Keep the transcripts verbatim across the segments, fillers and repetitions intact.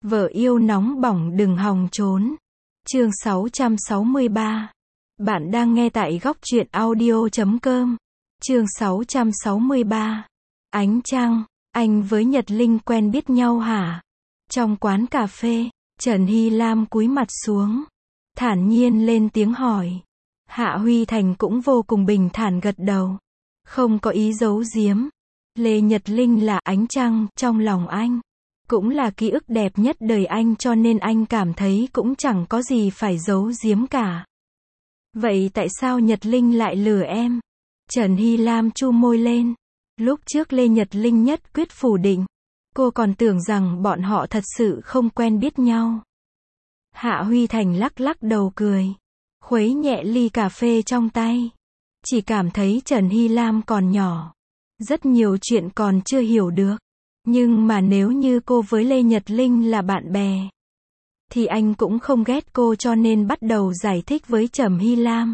Vợ yêu nóng bỏng đừng hòng trốn. Chương sáu trăm sáu mươi ba. Bạn đang nghe tại góc truyện audio chấm com. Chương sáu trăm sáu mươi ba. Ánh trăng, anh với Nhật Linh quen biết nhau hả? Trong quán cà phê, Trần Hy Lam cúi mặt xuống, thản nhiên lên tiếng hỏi. Hạ Huy Thành cũng vô cùng bình thản gật đầu, không có ý giấu giếm. Lê Nhật Linh là ánh trăng trong lòng anh, cũng là ký ức đẹp nhất đời anh, cho nên anh cảm thấy cũng chẳng có gì phải giấu giếm cả. Vậy tại sao Nhật Linh lại lừa em? Trần Hy Lam chu môi lên. Lúc trước Lê Nhật Linh nhất quyết phủ định. Cô còn tưởng rằng bọn họ thật sự không quen biết nhau. Hạ Huy Thành lắc lắc đầu cười, khuấy nhẹ ly cà phê trong tay. Chỉ cảm thấy Trần Hy Lam còn nhỏ, rất nhiều chuyện còn chưa hiểu được. Nhưng mà nếu như cô với Lê Nhật Linh là bạn bè, thì anh cũng không ghét cô, cho nên bắt đầu giải thích với Trầm Hy Lam.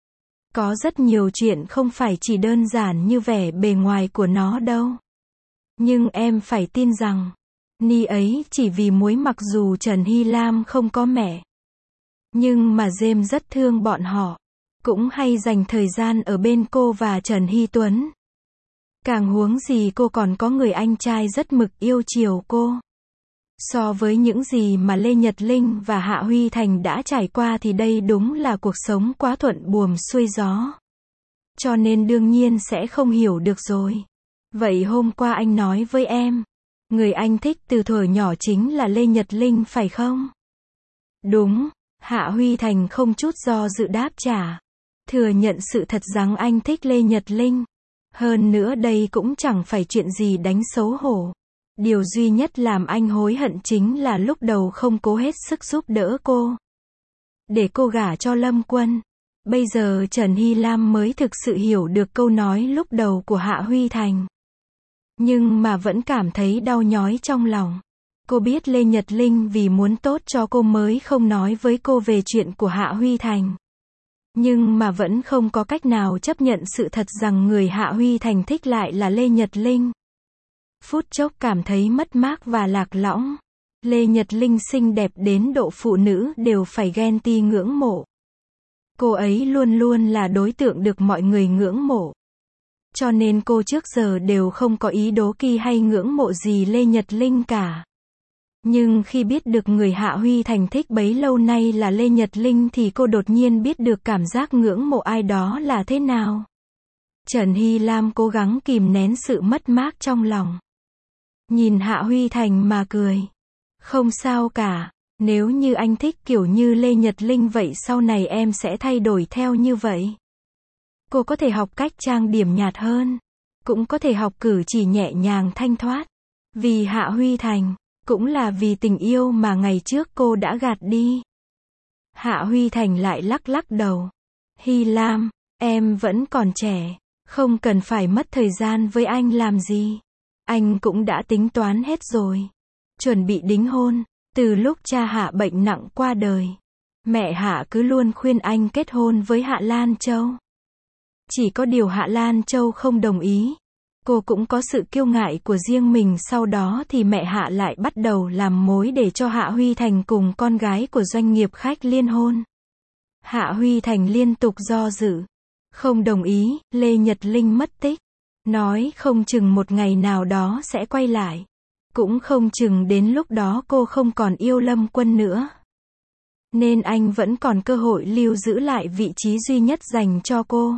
Có rất nhiều chuyện không phải chỉ đơn giản như vẻ bề ngoài của nó đâu. Nhưng em phải tin rằng, Ni ấy chỉ vì muối, mặc dù Trần Hy Lam không có mẹ. Nhưng mà James rất thương bọn họ, cũng hay dành thời gian ở bên cô và Trần Hy Tuấn. Càng huống gì cô còn có người anh trai rất mực yêu chiều cô. So với những gì mà Lê Nhật Linh và Hạ Huy Thành đã trải qua thì đây đúng là cuộc sống quá thuận buồm xuôi gió. Cho nên đương nhiên sẽ không hiểu được rồi. Vậy hôm qua anh nói với em, người anh thích từ thuở nhỏ chính là Lê Nhật Linh phải không? Đúng, Hạ Huy Thành không chút do dự đáp trả. Thừa nhận sự thật rằng anh thích Lê Nhật Linh. Hơn nữa đây cũng chẳng phải chuyện gì đáng xấu hổ. Điều duy nhất làm anh hối hận chính là lúc đầu không cố hết sức giúp đỡ cô, để cô gả cho Lâm Quân. Bây giờ Trần Hy Lam mới thực sự hiểu được câu nói lúc đầu của Hạ Huy Thành. Nhưng mà vẫn cảm thấy đau nhói trong lòng. Cô biết Lê Nhật Linh vì muốn tốt cho cô mới không nói với cô về chuyện của Hạ Huy Thành. Nhưng mà vẫn không có cách nào chấp nhận sự thật rằng người Hạ Huy Thành thích lại là Lê Nhật Linh. Phút chốc cảm thấy mất mát và lạc lõng. Lê Nhật Linh xinh đẹp đến độ phụ nữ đều phải ghen tị ngưỡng mộ. Cô ấy luôn luôn là đối tượng được mọi người ngưỡng mộ. Cho nên cô trước giờ đều không có ý đố kỵ hay ngưỡng mộ gì Lê Nhật Linh cả. Nhưng khi biết được người Hạ Huy Thành thích bấy lâu nay là Lê Nhật Linh thì cô đột nhiên biết được cảm giác ngưỡng mộ ai đó là thế nào. Trần Hy Lam cố gắng kìm nén sự mất mát trong lòng. Nhìn Hạ Huy Thành mà cười. Không sao cả, nếu như anh thích kiểu như Lê Nhật Linh vậy sau này em sẽ thay đổi theo như vậy. Cô có thể học cách trang điểm nhạt hơn, cũng có thể học cử chỉ nhẹ nhàng thanh thoát. Vì Hạ Huy Thành, cũng là vì tình yêu mà ngày trước cô đã gạt đi. Hạ Huy Thành lại lắc lắc đầu. Hy Lam, em vẫn còn trẻ, không cần phải mất thời gian với anh làm gì. Anh cũng đã tính toán hết rồi. Chuẩn bị đính hôn. Từ lúc cha Hạ bệnh nặng qua đời, mẹ Hạ cứ luôn khuyên anh kết hôn với Hạ Lan Châu. Chỉ có điều Hạ Lan Châu không đồng ý. Cô cũng có sự kiêu ngại của riêng mình. Sau đó thì mẹ Hạ lại bắt đầu làm mối để cho Hạ Huy Thành cùng con gái của doanh nghiệp khách liên hôn. Hạ Huy Thành liên tục do dự, không đồng ý. Lê Nhật Linh mất tích, nói không chừng một ngày nào đó sẽ quay lại. Cũng không chừng đến lúc đó cô không còn yêu Lâm Quân nữa. Nên anh vẫn còn cơ hội lưu giữ lại vị trí duy nhất dành cho cô.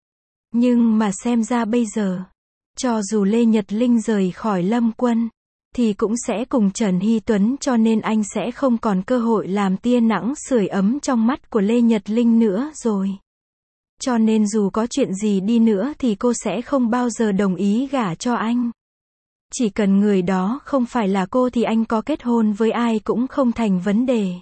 Nhưng mà xem ra bây giờ, cho dù Lê Nhật Linh rời khỏi Lâm Quân, thì cũng sẽ cùng Trần Hy Tuấn, cho nên anh sẽ không còn cơ hội làm tia nắng sưởi ấm trong mắt của Lê Nhật Linh nữa rồi. Cho nên dù có chuyện gì đi nữa thì cô sẽ không bao giờ đồng ý gả cho anh. Chỉ cần người đó không phải là cô thì anh có kết hôn với ai cũng không thành vấn đề.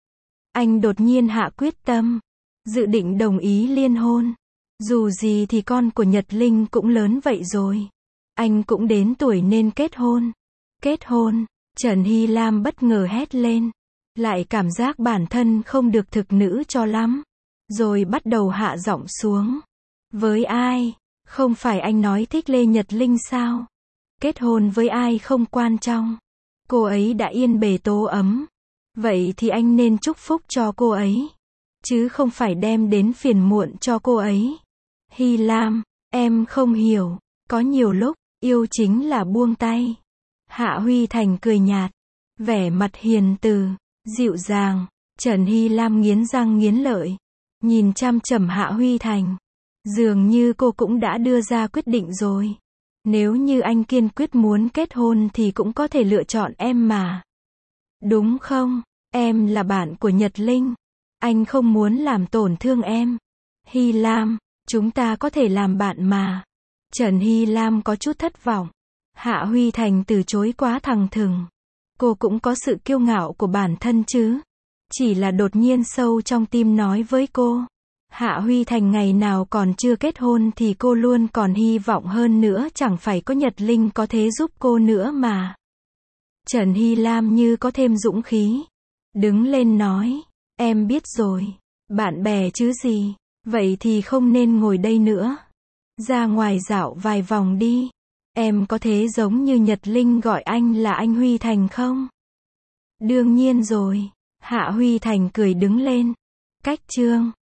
Anh đột nhiên hạ quyết tâm, dự định đồng ý liên hôn. Dù gì thì con của Nhật Linh cũng lớn vậy rồi. Anh cũng đến tuổi nên kết hôn. Kết hôn, Trần Hy Lam bất ngờ hét lên. Lại cảm giác bản thân không được thực nữ cho lắm. Rồi bắt đầu hạ giọng xuống. Với ai? Không phải anh nói thích Lê Nhật Linh sao? Kết hôn với ai không quan trọng. cô ấy đã yên bề tô ấm. Vậy thì anh nên chúc phúc cho cô ấy, chứ không phải đem đến phiền muộn cho cô ấy. Hy Lam, em không hiểu, có nhiều lúc, yêu chính là buông tay. Hạ Huy Thành cười nhạt, vẻ mặt hiền từ, dịu dàng. Trần Hy Lam nghiến răng nghiến lợi, nhìn chăm chằm Hạ Huy Thành. Dường như cô cũng đã đưa ra quyết định rồi. Nếu như anh kiên quyết muốn kết hôn thì cũng có thể lựa chọn em mà. Đúng không? Em là bạn của Nhật Linh. Anh không muốn làm tổn thương em. Hy Lam, chúng ta có thể làm bạn mà. Trần Hy Lam có chút thất vọng. Hạ Huy Thành từ chối quá thẳng thừng. Cô cũng có sự kiêu ngạo của bản thân chứ. Chỉ là đột nhiên sâu trong tim nói với cô. Hạ Huy Thành ngày nào còn chưa kết hôn thì cô luôn còn hy vọng hơn nữa, chẳng phải có Nhật Linh có thể giúp cô nữa mà. Trần Hy Lam như có thêm dũng khí. Đứng lên nói, em biết rồi, bạn bè chứ gì, vậy thì không nên ngồi đây nữa. Ra ngoài dạo vài vòng đi. Em có thể giống như Nhật Linh gọi anh là anh Huy Thành không? Đương nhiên rồi. Hạ Huy Thành cười đứng lên. Cách chương